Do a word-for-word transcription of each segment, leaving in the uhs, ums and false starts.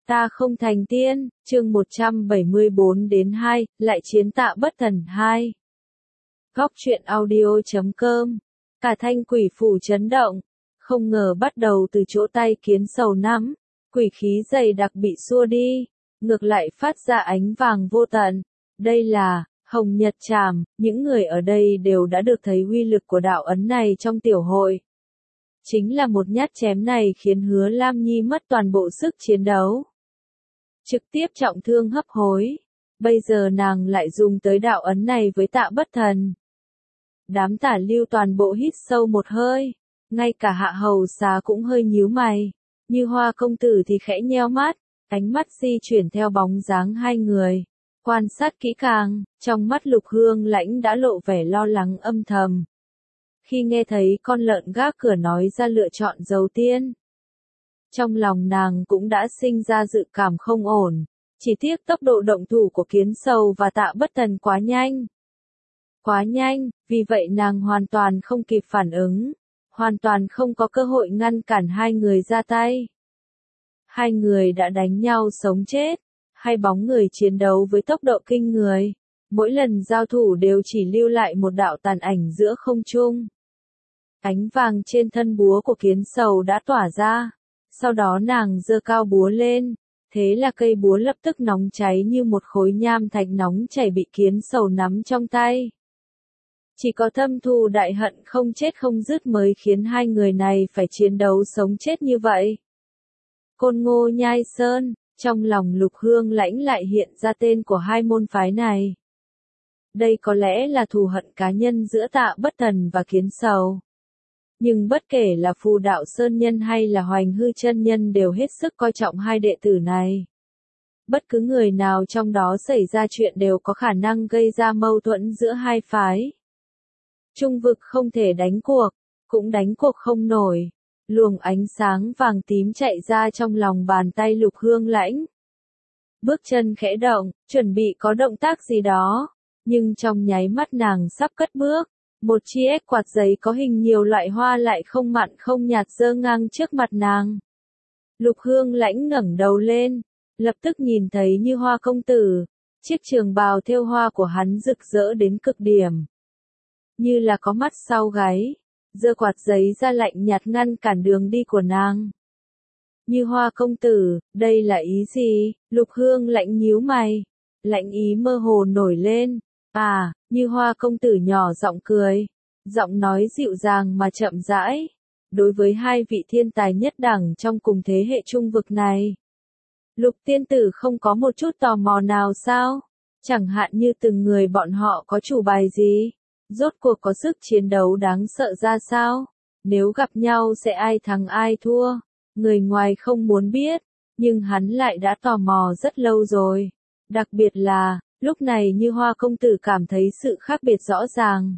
Ta không thành tiên, chương một trăm bảy mươi bốn đến hai, lại chiến Tạ Bất Thần hai. Góc truyện audio chấm com. Cả thanh quỷ phủ chấn động, không ngờ bắt đầu từ chỗ tay kiến sầu nắm, quỷ khí dày đặc bị xua đi, ngược lại phát ra ánh vàng vô tận. Đây là Hồng Nhật Trảm, những người ở đây đều đã được thấy uy lực của đạo ấn này trong tiểu hội. Chính là một nhát chém này khiến Hứa Lam Nhi mất toàn bộ sức chiến đấu, trực tiếp trọng thương hấp hối. Bây giờ nàng lại dùng tới đạo ấn này với Tạ Bất Thần. Đám Tả Lưu toàn bộ hít sâu một hơi, ngay cả Hạ Hầu Xá cũng hơi nhíu mày, Như Hoa công tử thì khẽ nheo mắt, ánh mắt di chuyển theo bóng dáng hai người, quan sát kỹ càng, trong mắt Lục Hương Lãnh đã lộ vẻ lo lắng âm thầm. Khi nghe thấy con lợn gác cửa nói ra lựa chọn dầu tiên, trong lòng nàng cũng đã sinh ra dự cảm không ổn, chỉ tiếc tốc độ động thủ của Kiến Sầu và Tạ Bất Thần quá nhanh. Quá nhanh, vì vậy nàng hoàn toàn không kịp phản ứng, hoàn toàn không có cơ hội ngăn cản hai người ra tay. Hai người đã đánh nhau sống chết, hai bóng người chiến đấu với tốc độ kinh người, mỗi lần giao thủ đều chỉ lưu lại một đạo tàn ảnh giữa không trung. Ánh vàng trên thân búa của Kiến Sầu đã tỏa ra, sau đó nàng giơ cao búa lên, thế là cây búa lập tức nóng cháy như một khối nham thạch nóng chảy bị Kiến Sầu nắm trong tay. Chỉ có thâm thù đại hận không chết không dứt mới khiến hai người này phải chiến đấu sống chết như vậy. Côn Ngô Nhai Sơn, trong lòng Lục Hương Lãnh lại hiện ra tên của hai môn phái này. Đây có lẽ là thù hận cá nhân giữa Tạ Bất Thần và Kiến Sầu. Nhưng bất kể là Phù Đạo Sơn Nhân hay là Hoành Hư Chân Nhân đều hết sức coi trọng hai đệ tử này. Bất cứ người nào trong đó xảy ra chuyện đều có khả năng gây ra mâu thuẫn giữa hai phái. Trung vực không thể đánh cuộc, cũng đánh cuộc không nổi. Luồng ánh sáng vàng tím chạy ra trong lòng bàn tay Lục Hương Lãnh. Bước chân khẽ động, chuẩn bị có động tác gì đó, nhưng trong nháy mắt nàng sắp cất bước, một chiếc quạt giấy có hình nhiều loại hoa lại không mặn không nhạt giơ ngang trước mặt nàng. Lục Hương Lãnh ngẩng đầu lên, lập tức nhìn thấy Như Hoa công tử, chiếc trường bào thêu hoa của hắn rực rỡ đến cực điểm, như là có mắt sau gáy, giơ quạt giấy ra lạnh nhạt ngăn cản đường đi của nàng. Như Hoa công tử, đây là ý gì? Lục Hương Lãnh nhíu mày, lạnh ý mơ hồ nổi lên. À, Như Hoa công tử nhỏ giọng cười, giọng nói dịu dàng mà chậm rãi. Đối với hai vị thiên tài nhất đẳng trong cùng thế hệ trung vực này, Lục tiên tử không có một chút tò mò nào sao? Chẳng hạn như từng người bọn họ có chủ bài gì? Rốt cuộc có sức chiến đấu đáng sợ ra sao? Nếu gặp nhau sẽ ai thắng ai thua? Người ngoài không muốn biết, nhưng hắn lại đã tò mò rất lâu rồi. Đặc biệt là, lúc này Như Hoa công tử cảm thấy sự khác biệt rõ ràng.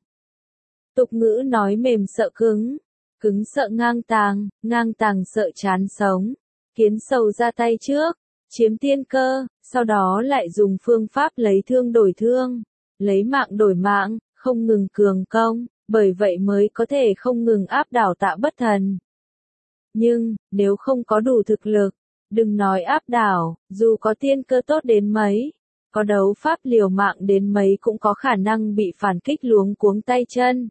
Tục ngữ nói mềm sợ cứng, cứng sợ ngang tàng, ngang tàng sợ chán sống. Kiến Sầu ra tay trước, chiếm tiên cơ, sau đó lại dùng phương pháp lấy thương đổi thương, lấy mạng đổi mạng, không ngừng cường công, bởi vậy mới có thể không ngừng áp đảo Tạ Bất Thần. Nhưng, nếu không có đủ thực lực, đừng nói áp đảo, dù có tiên cơ tốt đến mấy, có đấu pháp liều mạng đến mấy cũng có khả năng bị phản kích luống cuống tay chân.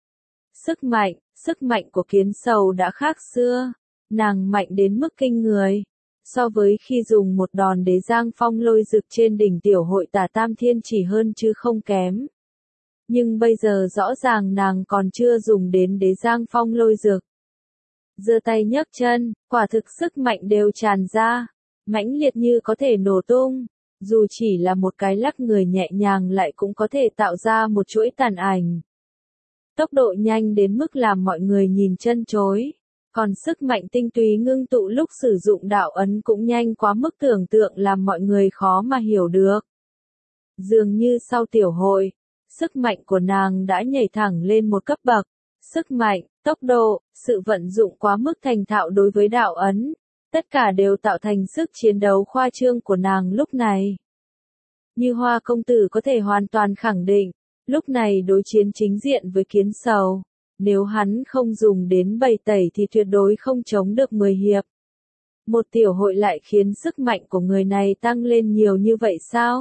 Sức mạnh, sức mạnh của Kiến Sầu đã khác xưa, nàng mạnh đến mức kinh người. So với khi dùng một đòn đế giang phong lôi dực trên đỉnh tiểu hội Tả Tam Thiên chỉ hơn chứ không kém. Nhưng bây giờ rõ ràng nàng còn chưa dùng đến đế giang phong lôi dực. Giơ tay nhấc chân, quả thực sức mạnh đều tràn ra, mãnh liệt như có thể nổ tung. Dù chỉ là một cái lắc người nhẹ nhàng lại cũng có thể tạo ra một chuỗi tàn ảnh. Tốc độ nhanh đến mức làm mọi người nhìn chân chối. Còn sức mạnh tinh túy ngưng tụ lúc sử dụng đạo ấn cũng nhanh quá mức tưởng tượng làm mọi người khó mà hiểu được. Dường như sau tiểu hội, sức mạnh của nàng đã nhảy thẳng lên một cấp bậc. Sức mạnh, tốc độ, sự vận dụng quá mức thành thạo đối với đạo ấn, tất cả đều tạo thành sức chiến đấu khoa trương của nàng lúc này. Như Hoa công tử có thể hoàn toàn khẳng định, lúc này đối chiến chính diện với Kiến Sầu, nếu hắn không dùng đến bảy tẩy thì tuyệt đối không chống được mười hiệp. Một tiểu hội lại khiến sức mạnh của người này tăng lên nhiều như vậy sao?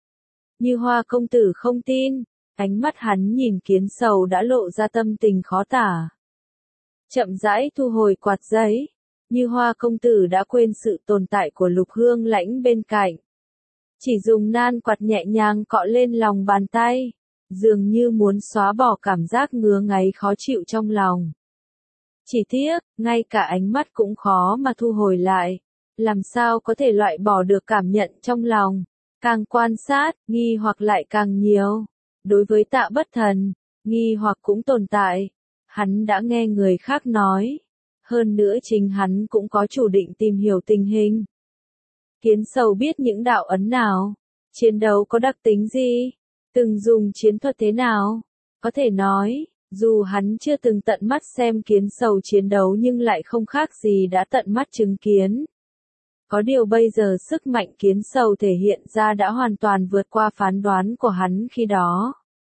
Như Hoa công tử không tin, ánh mắt hắn nhìn Kiến Sầu đã lộ ra tâm tình khó tả. Chậm rãi thu hồi quạt giấy, Như Hoa công tử đã quên sự tồn tại của Lục Hương Lãnh bên cạnh. Chỉ dùng nan quạt nhẹ nhàng cọ lên lòng bàn tay, dường như muốn xóa bỏ cảm giác ngứa ngáy khó chịu trong lòng. Chỉ tiếc, ngay cả ánh mắt cũng khó mà thu hồi lại, làm sao có thể loại bỏ được cảm nhận trong lòng. Càng quan sát, nghi hoặc lại càng nhiều. Đối với Tạ Bất Thần, nghi hoặc cũng tồn tại. Hắn đã nghe người khác nói. Hơn nữa chính hắn cũng có chủ định tìm hiểu tình hình. Kiến Sầu biết những đạo ấn nào, chiến đấu có đặc tính gì, từng dùng chiến thuật thế nào. Có thể nói, dù hắn chưa từng tận mắt xem Kiến Sầu chiến đấu nhưng lại không khác gì đã tận mắt chứng kiến. Có điều bây giờ sức mạnh Kiến Sầu thể hiện ra đã hoàn toàn vượt qua phán đoán của hắn khi đó.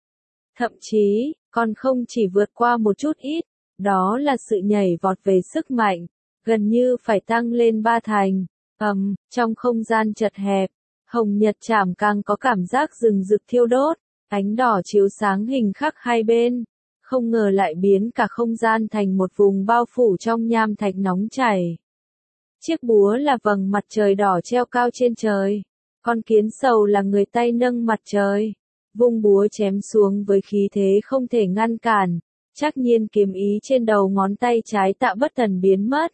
Thậm chí, còn không chỉ vượt qua một chút ít, đó là sự nhảy vọt về sức mạnh, gần như phải tăng lên ba thành. Ầm, um, trong không gian chật hẹp, hồng nhật chảm càng có cảm giác rừng rực thiêu đốt, ánh đỏ chiếu sáng hình khắc hai bên, không ngờ lại biến cả không gian thành một vùng bao phủ trong nham thạch nóng chảy. Chiếc búa là vầng mặt trời đỏ treo cao trên trời, con Kiến Sầu là người tay nâng mặt trời, vung búa chém xuống với khí thế không thể ngăn cản, chắc nhiên kiếm ý trên đầu ngón tay trái Tạ Bất Thần biến mất.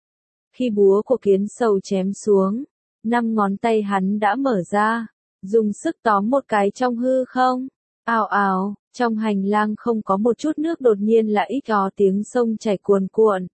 Khi búa của Kiến Sầu chém xuống, năm ngón tay hắn đã mở ra, dùng sức tóm một cái trong hư không. Ào ào, trong hành lang không có một chút nước đột nhiên lại ít có tiếng sông chảy cuồn cuộn.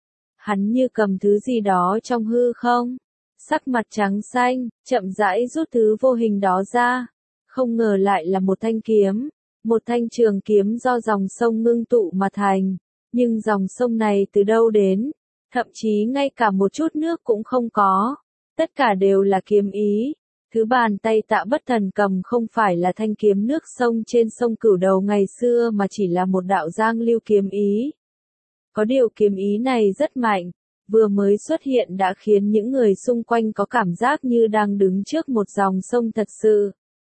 Hắn như cầm thứ gì đó trong hư không, sắc mặt trắng xanh, chậm rãi rút thứ vô hình đó ra. Không ngờ lại là một thanh kiếm, một thanh trường kiếm do dòng sông ngưng tụ mà thành. Nhưng dòng sông này từ đâu đến? Thậm chí ngay cả một chút nước cũng không có. Tất cả đều là kiếm ý. Thứ bàn tay Tạ Bất Thần cầm không phải là thanh kiếm nước sông trên sông Cửu Đầu ngày xưa mà chỉ là một đạo giang lưu kiếm ý. Có điều kiếm ý này rất mạnh, vừa mới xuất hiện đã khiến những người xung quanh có cảm giác như đang đứng trước một dòng sông thật sự.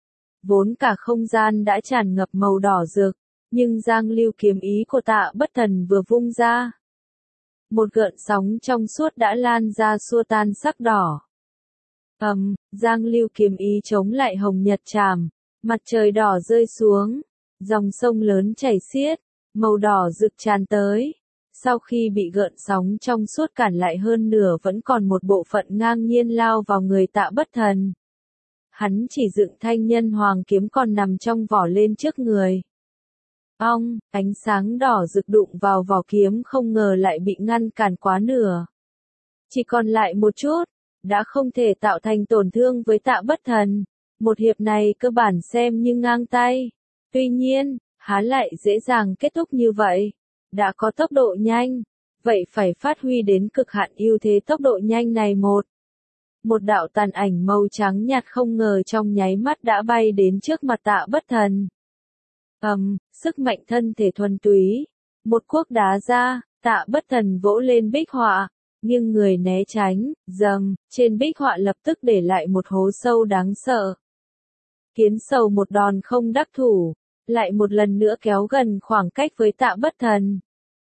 Vốn cả không gian đã tràn ngập màu đỏ rực, nhưng giang lưu kiếm ý của Tạ Bất Thần vừa vung ra. Một gợn sóng trong suốt đã lan ra xua tan sắc đỏ. Ầm, um, giang lưu kiếm ý chống lại hồng nhật trảm, mặt trời đỏ rơi xuống, dòng sông lớn chảy xiết, màu đỏ rực tràn tới. Sau khi bị gợn sóng trong suốt cản lại hơn nửa vẫn còn một bộ phận ngang nhiên lao vào người Tạ Bất Thần. Hắn chỉ dựng thanh nhân hoàng kiếm còn nằm trong vỏ lên trước người. Ong, ánh sáng đỏ rực đụng vào vỏ kiếm không ngờ lại bị ngăn cản quá nửa. Chỉ còn lại một chút, đã không thể tạo thành tổn thương với Tạ Bất Thần. Một hiệp này cơ bản xem như ngang tay. Tuy nhiên, há lại dễ dàng kết thúc như vậy. Đã có tốc độ nhanh, vậy phải phát huy đến cực hạn ưu thế tốc độ nhanh này một. Một đạo tàn ảnh màu trắng nhạt không ngờ trong nháy mắt đã bay đến trước mặt Tạ Bất Thần. Ầm, um, sức mạnh thân thể thuần túy, một cuốc đá ra, Tạ Bất Thần vỗ lên bích họa, nghiêng người né tránh, dầm, trên bích họa lập tức để lại một hố sâu đáng sợ. Kiến Sầu một đòn không đắc thủ, lại một lần nữa kéo gần khoảng cách với Tạ Bất Thần.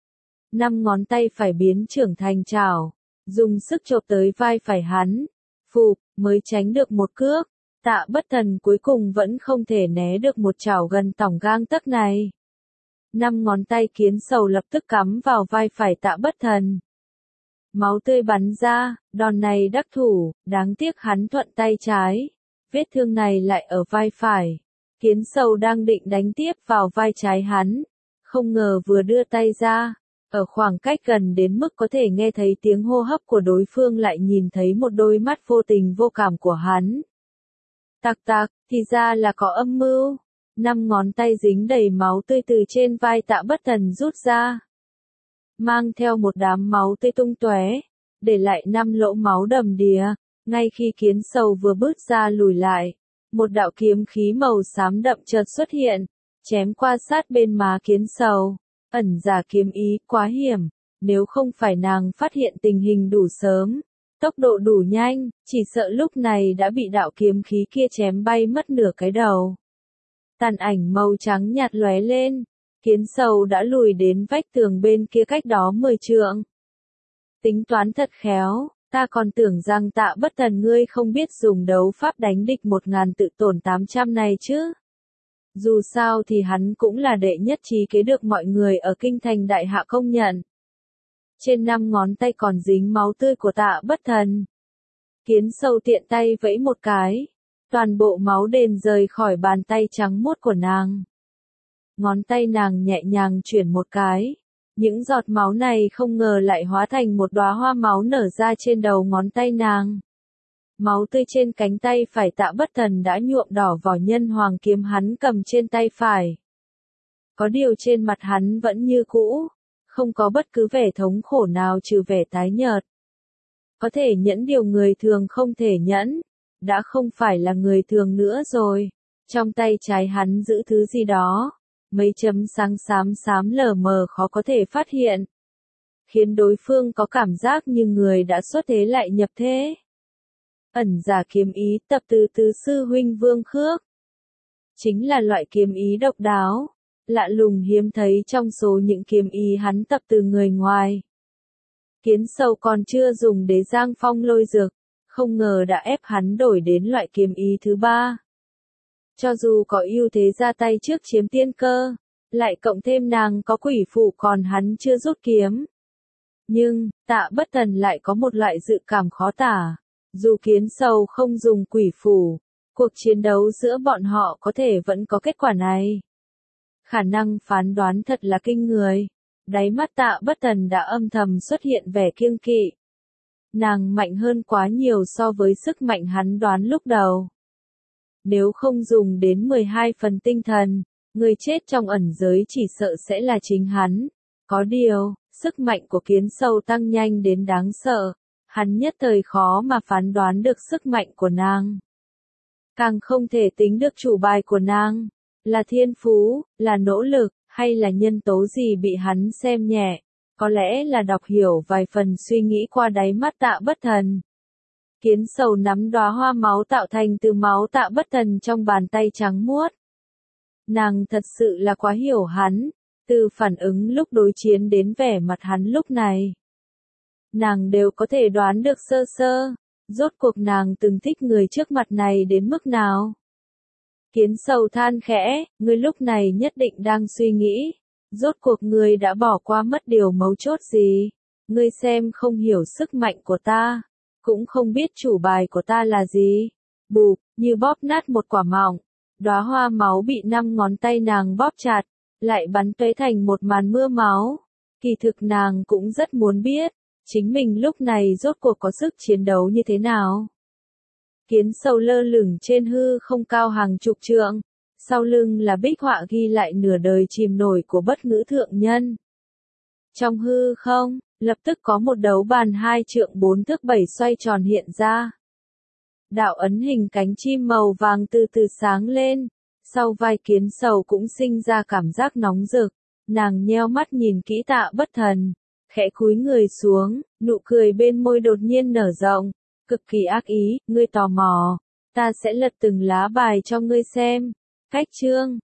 Năm ngón tay phải biến trưởng thành chảo, dùng sức chộp tới vai phải hắn, phụp, mới tránh được một cước. Tạ Bất Thần cuối cùng vẫn không thể né được một chảo gần tỏng gang tấc này. Năm ngón tay Kiến Sầu lập tức cắm vào vai phải Tạ Bất Thần. Máu tươi bắn ra, đòn này đắc thủ, đáng tiếc hắn thuận tay trái. Vết thương này lại ở vai phải. Kiến Sầu đang định đánh tiếp vào vai trái hắn. Không ngờ vừa đưa tay ra, ở khoảng cách gần đến mức có thể nghe thấy tiếng hô hấp của đối phương lại nhìn thấy một đôi mắt vô tình vô cảm của hắn. Tạc tạc, thì ra là có âm mưu. Năm ngón tay dính đầy máu tươi từ trên vai Tạ Bất Thần rút ra. Mang theo một đám máu tươi tung tóe, để lại năm lỗ máu đầm đìa. Ngay khi Kiến Sầu vừa bước ra lùi lại, một đạo kiếm khí màu xám đậm chợt xuất hiện, chém qua sát bên má Kiến Sầu. Ẩn giả kiếm ý quá hiểm, nếu không phải nàng phát hiện tình hình đủ sớm, Tốc độ đủ nhanh, chỉ sợ lúc này đã bị đạo kiếm khí kia chém bay mất nửa cái đầu. Tàn ảnh màu trắng nhạt lóe lên, kiến sầu đã lùi đến vách tường bên kia cách đó mười trượng. Tính toán thật khéo, ta còn tưởng rằng Tạ Bất Thần ngươi không biết dùng đấu pháp đánh địch một ngàn tự tổn tám trăm này chứ. Dù sao thì hắn cũng là đệ nhất trí kế được mọi người ở kinh thành đại hạ công nhận. Trên năm ngón tay còn dính máu tươi của Tạ Bất Thần. Kiến sâu tiện tay vẫy một cái, toàn bộ máu đền rời khỏi bàn tay trắng muốt của nàng. Ngón tay nàng nhẹ nhàng chuyển một cái, những giọt máu này không ngờ lại hóa thành một đóa hoa máu nở ra trên đầu ngón tay nàng. Máu tươi trên cánh tay phải Tạ Bất Thần đã nhuộm đỏ vỏ nhân hoàng kiếm hắn cầm trên tay phải. Có điều trên mặt hắn vẫn như cũ, không có bất cứ vẻ thống khổ nào trừ vẻ tái nhợt. Có thể nhẫn điều người thường không thể nhẫn, đã không phải là người thường nữa rồi. Trong tay trái hắn giữ thứ gì đó, mấy chấm sáng xám xám lờ mờ khó có thể phát hiện, khiến đối phương có cảm giác như người đã xuất thế lại nhập thế. Ẩn giả kiếm ý tập từ tứ sư huynh Vương Khước. Chính là loại kiếm ý độc đáo, lạ lùng hiếm thấy trong số những kiếm ý hắn tập từ người ngoài. Kiến sâu còn chưa dùng đế giang phong lôi dược, không ngờ đã ép hắn đổi đến loại kiếm ý thứ ba. Cho dù có ưu thế ra tay trước chiếm tiên cơ, lại cộng thêm nàng có quỷ phụ còn hắn chưa rút kiếm. Nhưng, Tạ Bất Thần lại có một loại dự cảm khó tả. Dù kiến sầu không dùng quỷ phủ, cuộc chiến đấu giữa bọn họ có thể vẫn có kết quả này. Khả năng phán đoán thật là kinh người. Đáy mắt Tạ Bất Thần đã âm thầm xuất hiện vẻ kiêng kỵ. Nàng mạnh hơn quá nhiều so với sức mạnh hắn đoán lúc đầu. Nếu không dùng đến mười hai phần tinh thần, người chết trong ẩn giới chỉ sợ sẽ là chính hắn. Có điều, sức mạnh của kiến sâu tăng nhanh đến đáng sợ. Hắn nhất thời khó mà phán đoán được sức mạnh của nàng. Càng không thể tính được chủ bài của nàng, là thiên phú, là nỗ lực, hay là nhân tố gì bị hắn xem nhẹ, có lẽ là đọc hiểu vài phần suy nghĩ qua đáy mắt Tạ Bất Thần. Kiến sầu nắm đóa hoa máu tạo thành từ máu Tạ Bất Thần trong bàn tay trắng muốt. Nàng thật sự là quá hiểu hắn, từ phản ứng lúc đối chiến đến vẻ mặt hắn lúc này. Nàng đều có thể đoán được sơ sơ, rốt cuộc nàng từng thích người trước mặt này đến mức nào. Kiến sầu than khẽ, ngươi lúc này nhất định đang suy nghĩ, rốt cuộc ngươi đã bỏ qua mất điều mấu chốt gì, ngươi xem không hiểu sức mạnh của ta, cũng không biết chủ bài của ta là gì. Bụp, như bóp nát một quả mọng, đóa hoa máu bị năm ngón tay nàng bóp chặt, lại bắn tuế thành một màn mưa máu. Kỳ thực nàng cũng rất muốn biết, chính mình lúc này rốt cuộc có sức chiến đấu như thế nào. Kiến sầu lơ lửng trên hư không cao hàng chục trượng, sau lưng là bích họa ghi lại nửa đời chìm nổi của bất ngữ thượng nhân. Trong hư không, lập tức có một đấu bàn hai trượng bốn thước bảy xoay tròn hiện ra. Đạo ấn hình cánh chim màu vàng từ từ sáng lên, sau vai kiến sầu cũng sinh ra cảm giác nóng rực, nàng nheo mắt nhìn kỹ Tạ Bất Thần. Khẽ cúi người xuống, nụ cười bên môi đột nhiên nở rộng, cực kỳ ác ý, ngươi tò mò, ta sẽ lật từng lá bài cho ngươi xem. Cách chương